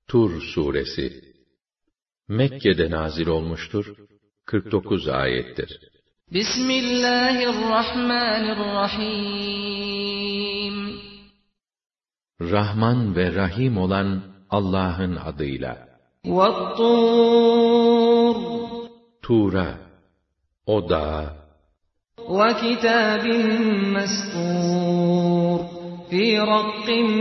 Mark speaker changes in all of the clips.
Speaker 1: Tur suresi Mekke'de nazil olmuştur. 49 ayettir.
Speaker 2: Bismillahirrahmanirrahim.
Speaker 1: Rahman ve Rahim olan Allah'ın adıyla.
Speaker 2: Vat-Tur.
Speaker 1: Tur'a, o dağa.
Speaker 2: Ve kitabin mestur. Fî rakkin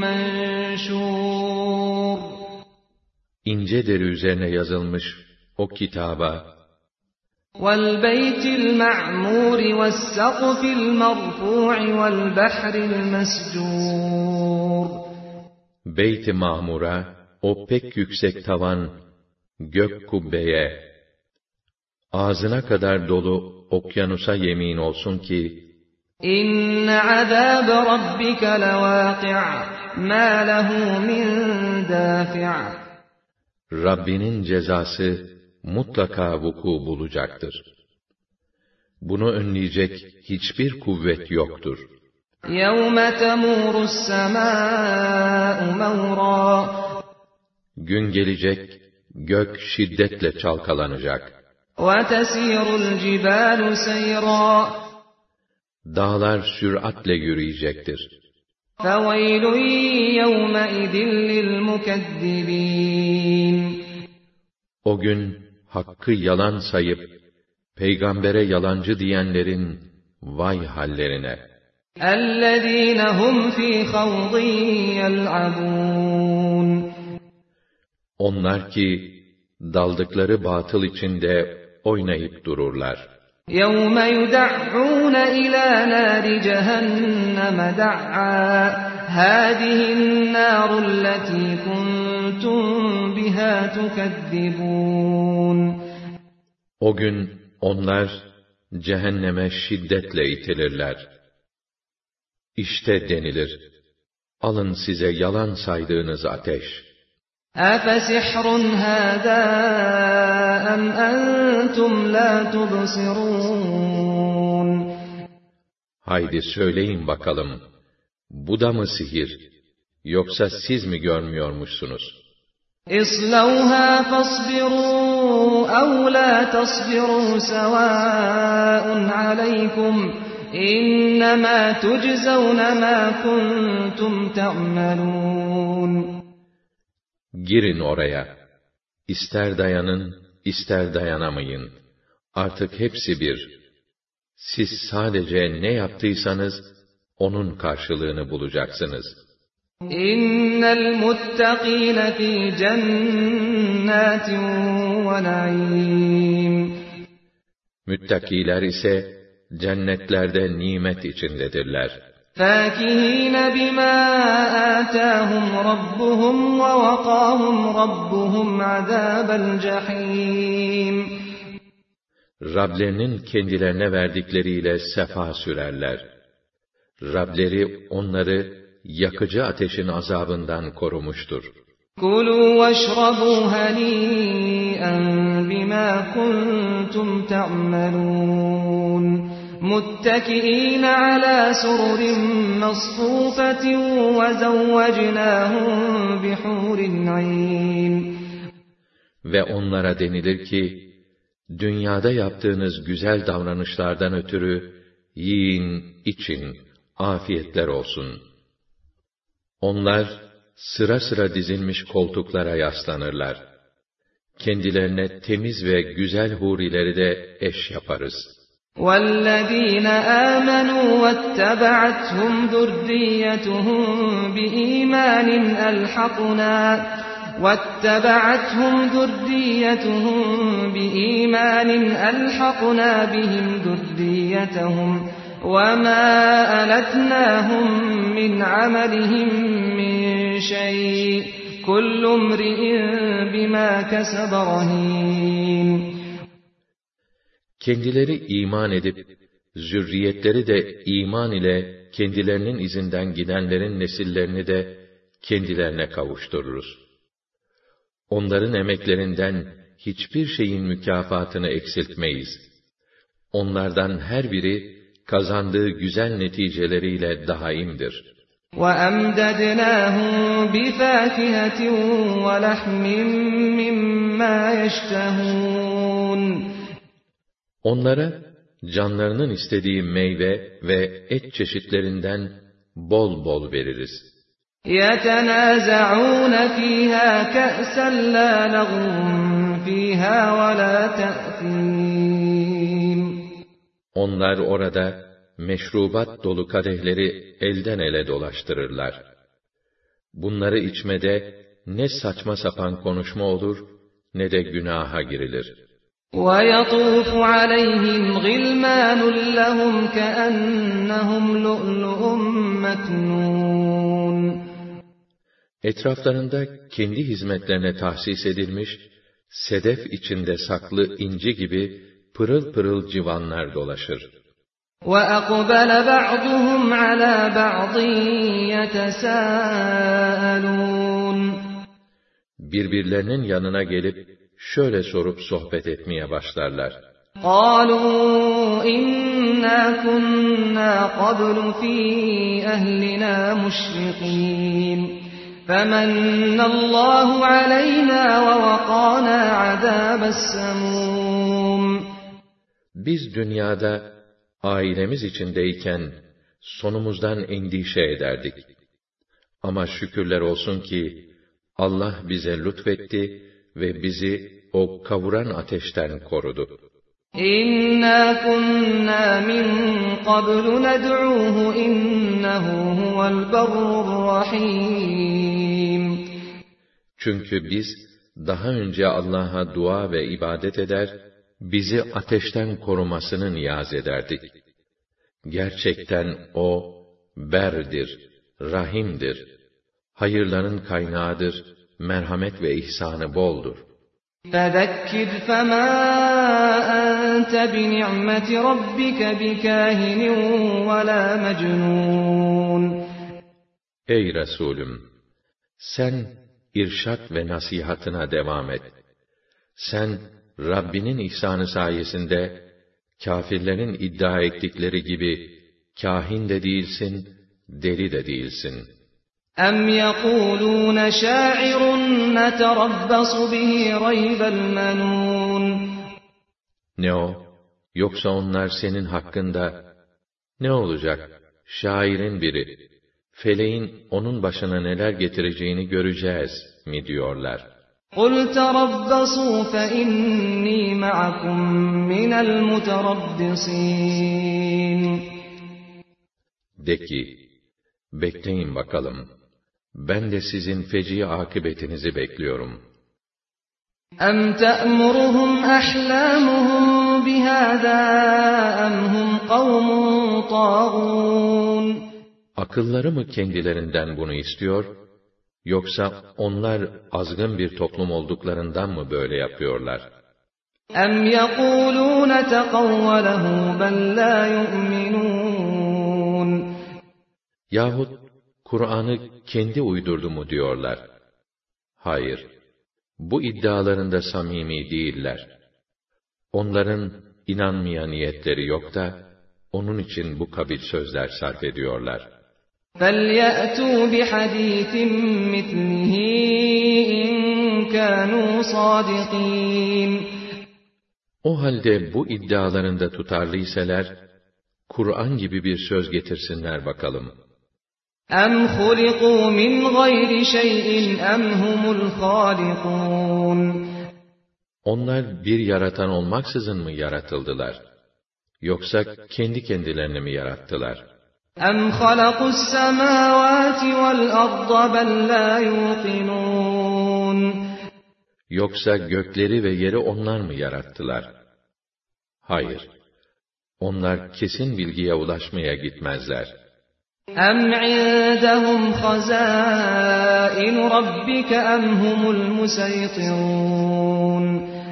Speaker 2: menşûr.
Speaker 1: İnce deri üzerine yazılmış o kitaba.
Speaker 2: وَالْبَيْتِ الْمَعْمُورِ وَالسَّقْفِ الْمَرْفُوعِ وَالْبَحْرِ الْمَسْجُورِ.
Speaker 1: Beyt-i Mamur'a, o pek yüksek tavan, gök kubbeye, ağzına kadar dolu okyanusa yemin olsun ki,
Speaker 2: İnne azâbe rabbike levâki' mâ lehu min dâfi'.
Speaker 1: Rabbinin cezası mutlaka vuku bulacaktır. Bunu önleyecek hiçbir kuvvet yoktur.
Speaker 2: يَوْمَ تَمُورُ السَّمَاءُ مَوْرًا.
Speaker 1: Gün gelecek, gök şiddetle çalkalanacak.
Speaker 2: وَتَسِيرُ الْجِبَالُ سَيْرًا.
Speaker 1: Dağlar süratle yürüyecektir.
Speaker 2: فَوَيْلٌ يَوْمَئِذٍ لِلْمُكَذِّبِينَ.
Speaker 1: O gün hakkı yalan sayıp peygambere yalancı diyenlerin vay hallerine.
Speaker 2: اَلَّذ۪ينَ هُمْ ف۪ي خَوْضٍ يَلْعَبُونَ.
Speaker 1: Onlar ki daldıkları batıl içinde oynayıp dururlar.
Speaker 2: يَوْمَ يُدَعُّونَ إِلَى نَارِ جَهَنَّمَ دَعًّا هَذِهِ النَّارُ الَّتِي كُنْتُمْ بِهَا تُكَذِّبُونَ.
Speaker 1: O gün onlar cehenneme şiddetle itilirler. İşte denilir, alın size yalan saydığınız ateş.
Speaker 2: أَفَسِحْرٌ هَذَا أَمْ أَنْتُمْ لَا تُبْصِرُونَ.
Speaker 1: Haydi söyleyin bakalım, bu da mı sihir, yoksa siz mi görmüyormuşsunuz?
Speaker 2: اصْلَوْهَا فَاصْبِرُوا أَوْ لَا تَصْبِرُوا سَوَاءٌ عَلَيْكُمْ إِنَّمَا تُجْزَوْنَ مَا كُنْتُمْ تَعْمَلُونَ.
Speaker 1: Girin oraya. İster dayanın, ister dayanamayın. Artık hepsi bir. Siz sadece ne yaptıysanız, onun karşılığını bulacaksınız.
Speaker 2: İnnel muttakîne fî cennâtin ve naîm.
Speaker 1: Müttakiler ise cennetlerde nimet içindedirler.
Speaker 2: فَاكِهِينَ بِمَا آتَاهُمْ رَبُّهُمْ وَوَقَاهُمْ رَبُّهُمْ عَذَابَ الْجَحِيمِ.
Speaker 1: Rablerinin kendilerine verdikleriyle sefa sürerler. Rableri onları yakıcı ateşin azabından korumuştur.
Speaker 2: كُلُوا وَاشْرَبُوا هَنِيئًا بِمَا كُنْتُمْ تَعْمَلُونَ مُتَّكِئِينَ عَلَى سُرُرٍ مَّصْفُوفَةٍ وَزَوَّجْنَاهُم بِحُورٍ عِينٍ.
Speaker 1: Ve onlara denilir ki, dünyada yaptığınız güzel davranışlardan ötürü, yiyin, için, afiyetler olsun. Onlar, sıra sıra dizilmiş koltuklara yaslanırlar. Kendilerine temiz ve güzel hurileri de eş yaparız.
Speaker 2: وَالَّذ۪ينَ آمَنُوا وَاتَّبَعَتْهُمْ ذُرِّيَّتُهُمْ بِإِيمَانٍ أَلْحَقْنَا بِهِمْ ذُرِّيَّتَهُمْ وَمَا أَلَتْنَاهُمْ مِنْ عَمَلِهِمْ مِنْ شَيْءٍ كُلُّ امْرِئٍ بِمَا كَسَبَ رَهِينٌ.
Speaker 1: Kendileri iman edip, zürriyetleri de iman ile kendilerinin izinden gidenlerin nesillerini de kendilerine kavuştururuz. Onların emeklerinden hiçbir şeyin mükafatını eksiltmeyiz. Onlardan her biri kazandığı güzel neticeleriyle daimdir.
Speaker 2: وَأَمْدَدْنَاهُمْ بِفَاكِهَةٍ وَلَحْمٍ مِّمَّا يَشْتَهُونَ
Speaker 1: Onlara canlarının istediği meyve ve et çeşitlerinden bol bol veririz.
Speaker 2: يَتَنَازَعُونَ فِيهَا كَأْسًا لَا لَغْوٌ فِيهَا وَلَا تَأْثِيمٌ
Speaker 1: Onlar orada meşrubat dolu kadehleri elden ele dolaştırırlar. Bunları içmede ne saçma sapan konuşma olur, ne de günaha girilir.
Speaker 2: وَيَطُوفُ عَلَيْهِمْ غِلْمَانٌ لَّهُمْ كَأَنَّهُمْ لُؤْلُؤٌ مَّكْنُونٌ
Speaker 1: Etraflarında kendi hizmetlerine tahsis edilmiş, sedef içinde saklı inci gibi pırıl pırıl civanlar dolaşır.
Speaker 2: وَأَقْبَلَ بَعْضُهُمْ عَلَى بَعْضٍ يَتَسَاءَلُونَ
Speaker 1: Birbirlerinin yanına gelip şöyle sorup sohbet etmeye başlarlar.
Speaker 2: قَالُوا إِنَّا كُنَّا قَبْلُ فِي أَهْلِنَا مُشْفِقِينَ فَمَنَّ اللّٰهُ عَلَيْنَا وَوَقَانَا عَذَابَ السَّمُومِ
Speaker 1: Biz dünyada ailemiz içindeyken sonumuzdan endişe ederdik. Ama şükürler olsun ki Allah bize lütfetti ve bizi o kavuran ateşten korudu.
Speaker 2: İnna kunna min qablu ned'uhu innehu huvel berrur rahim.
Speaker 1: Çünkü biz daha önce Allah'a dua ve ibadet eder, bizi ateşten korumasını niyaz ederdik. Gerçekten O berdir, rahimdir. Hayırların kaynağıdır, merhamet ve ihsanı boldur.
Speaker 2: فَذَكِّرْ فَمَا أَنْتَ بِنِعْمَةِ رَبِّكَ بِكَاهِنٍ وَلَا مَجْنُونٍ
Speaker 1: Ey Resulüm! Sen irşad ve nasihatına devam et. Sen Rabbinin ihsanı sayesinde kâfirlerin iddia ettikleri gibi kâhin de değilsin, deli de değilsin.
Speaker 2: أَمْ يَقُولُونَ شَاعِرٌ نَتَرَبَّصُ بِهِ رَيْبَ الْمَنُونِ
Speaker 1: Ne o? Yoksa onlar senin hakkında, ne olacak? Şairin biri, feleğin onun başına neler getireceğini göreceğiz mi diyorlar.
Speaker 2: قُلْ تَرَبَّصُوا فَإِنِّي مَعَكُمْ مِنَ الْمُتَرَبِّصِينَ
Speaker 1: De ki, bekleyin bakalım. Ben de sizin feci akıbetinizi bekliyorum.
Speaker 2: أَمْ تَأْمُرُهُمْ أَحْلَامُهُمْ بِهَذَا أَمْ هُمْ قَوْمٌ طَاغُونَ
Speaker 1: Akılları mı kendilerinden bunu istiyor, yoksa onlar azgın bir toplum olduklarından mı böyle yapıyorlar?
Speaker 2: أَمْ يَقُولُونَ تَقَوَّلَهُ بَلْ لَا يُؤْمِنُونَ
Speaker 1: Yahut Kur'an'ı kendi uydurdu mu diyorlar? Hayır, bu iddialarında samimi değiller. Onların inanmaya niyetleri yok da, onun için bu kabil sözler sarf ediyorlar.
Speaker 2: فَلْيَأْتُوا بِحَدِيثٍ مِثْلِهِ إِنْ كَانُوا صَادِقِينَ
Speaker 1: O halde bu iddialarında tutarlıyseler, Kur'an gibi bir söz getirsinler bakalım.
Speaker 2: أَمْ خُلِقُوا مِنْ غَيْرِ شَيْءٍ أَمْ هُمُ الْخَالِقُونَ
Speaker 1: Onlar bir yaratan olmaksızın mı yaratıldılar? Yoksa kendi kendilerini mi yarattılar?
Speaker 2: أَمْ خَلَقُوا السَّمَاوَاتِ وَالْأَرْضَ بَلْ لَا يُوقِنُونَ
Speaker 1: Yoksa gökleri ve yeri onlar mı yarattılar? Hayır. Onlar kesin bilgiye ulaşmaya gitmezler.
Speaker 2: أَمْ عِندَهُمْ خَزَائِنُ رَبِّكَ أَمْ هُمُ الْمُسَيْطِرُونَ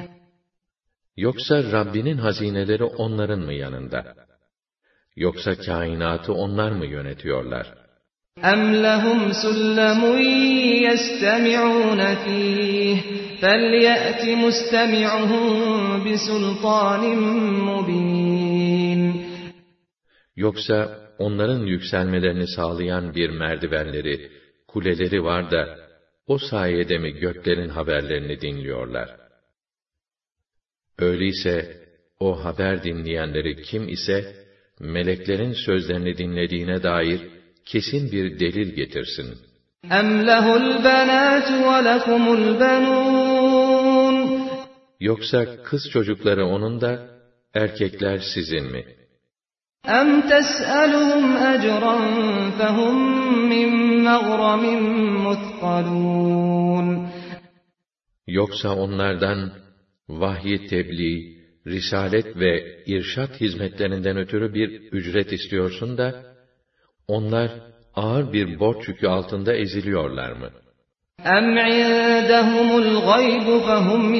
Speaker 1: Yoksa Rabbinin hazineleri onların mı yanında? Yoksa kainatı onlar mı yönetiyorlar?
Speaker 2: أَمْ لَهُمْ سُلَّمٌ يَسْتَمِعُونَ فِيهِ فَلْيَأْتِ مُسْتَمِعُهُم بِسُلْطَانٍ مُّبِينٍ
Speaker 1: Yoksa onların yükselmelerini sağlayan bir merdivenleri, kuleleri var da, o sayede mi göklerin haberlerini dinliyorlar? Öyleyse, o haber dinleyenleri kim ise, meleklerin sözlerini dinlediğine dair kesin bir delil getirsin.
Speaker 2: اَمْ لَهُ الْبَنَاتُ وَلَكُمُ الْبَنُونَ
Speaker 1: Yoksa kız çocukları onun da, erkekler sizin mi?
Speaker 2: اَمْ تَسْأَلُهُمْ أَجْرًا فَهُمْ مِنْ مَغْرَمٍ مُثْقَلُونَ
Speaker 1: Yoksa onlardan, vahyi tebliğ, risalet ve irşad hizmetlerinden ötürü bir ücret istiyorsun da, onlar ağır bir borç yükü altında eziliyorlar mı?
Speaker 2: اَمْ عِندَهُمُ الْغَيْبُ فَهُمْ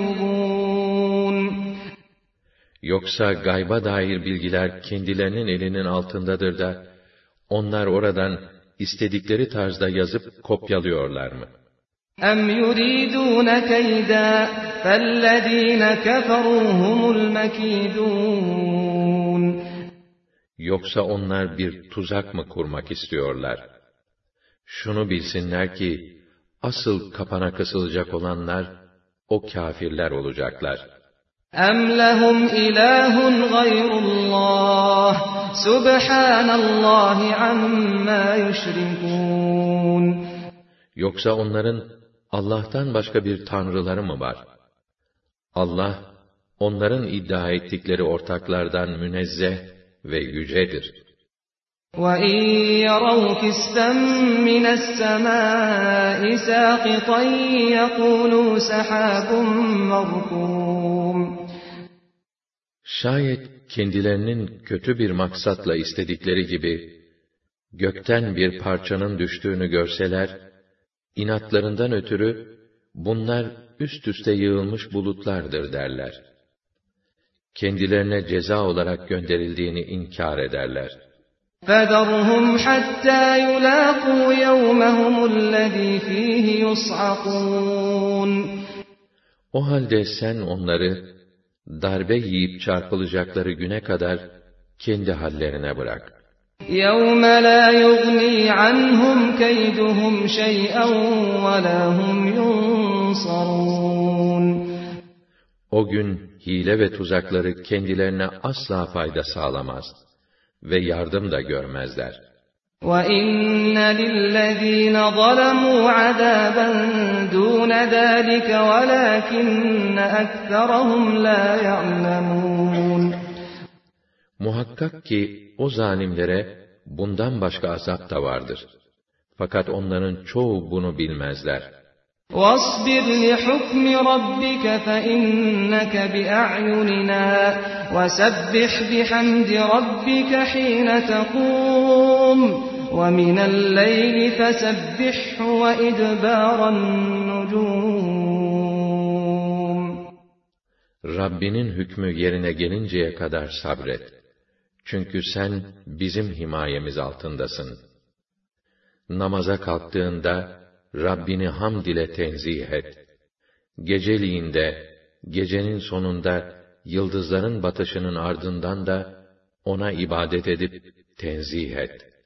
Speaker 2: يَكْتُبُونَ
Speaker 1: Yoksa gayba dair bilgiler kendilerinin elinin altındadır da, onlar oradan istedikleri tarzda yazıp kopyalıyorlar mı?
Speaker 2: اَمْ يُرِيدُونَ كَيْدًا فَالَّذ۪ينَ كَفَرُوا هُمُ الْمَك۪يدُونَ
Speaker 1: Yoksa onlar bir tuzak mı kurmak istiyorlar? Şunu bilsinler ki, asıl kapana kısılacak olanlar, o kâfirler olacaklar.
Speaker 2: اَمْ لَهُمْ اِلَٰهٌ غَيْرُ اللّٰهِ سُبْحَانَ اللّٰهِ عَمَّا يُشْرِكُونَ
Speaker 1: Yoksa onların Allah'tan başka bir tanrıları mı var? Allah, onların iddia ettikleri ortaklardan münezzeh ve yücedir.
Speaker 2: وَاِنْ يَرَوْا كِسْفًا مِنَ السَّمَاءِ سَاقِطًا يَقُولُوا سَحَابٌ مَرْكُومٌ
Speaker 1: Şayet kendilerinin kötü bir maksatla istedikleri gibi, gökten bir parçanın düştüğünü görseler, inatlarından ötürü, bunlar üst üste yığılmış bulutlardır derler. Kendilerine ceza olarak gönderildiğini inkar ederler.
Speaker 2: فَذَرْهُمْ حَتَّى يُلَاقُوا يَوْمَهُمُ الَّذ۪ي ف۪يهِ يُصْعَقُونَ
Speaker 1: O halde sen onları, darbe yiyip çarpılacakları güne kadar, kendi hallerine bırak.
Speaker 2: يَوْمَ لَا يُغْنِي عَنْهُمْ كَيْدُهُمْ شَيْئًا وَلَا هُمْ يُنصَرُونَ
Speaker 1: O gün, hile ve tuzakları kendilerine asla fayda sağlamaz ve yardım da görmezler.
Speaker 2: وَإِنَّ لِلَّذ۪ينَ ظَلَمُوا عَذَابًا دُونَ ذَٰلِكَ وَلَٰكِنَّ أَكْثَرَهُمْ لَا يَعْلَمُونَ
Speaker 1: Muhakkak ki o zalimlere bundan başka azap da vardır. Fakat onların çoğu bunu bilmezler.
Speaker 2: وَاصْبِرْ لِحُكْمِ رَبِّكَ فَإِنَّكَ بِأَعْيُنِنَا وَسَبِّحْ بِحَمْدِ رَبِّكَ حِينَ تَقُومُ وَمِنَ اللَّيْلِ فَسَبِّحْهُ وَإِدْبَارَ النُّجُومِ
Speaker 1: Rabbinin hükmü yerine gelinceye kadar sabret. Çünkü sen bizim himayemiz altındasın. Namaza kalktığında, Rabbini hamd ile tenzih et. Geceliğin de, gecenin sonunda, yıldızların batışının ardından da, ona ibadet edip tenzih et.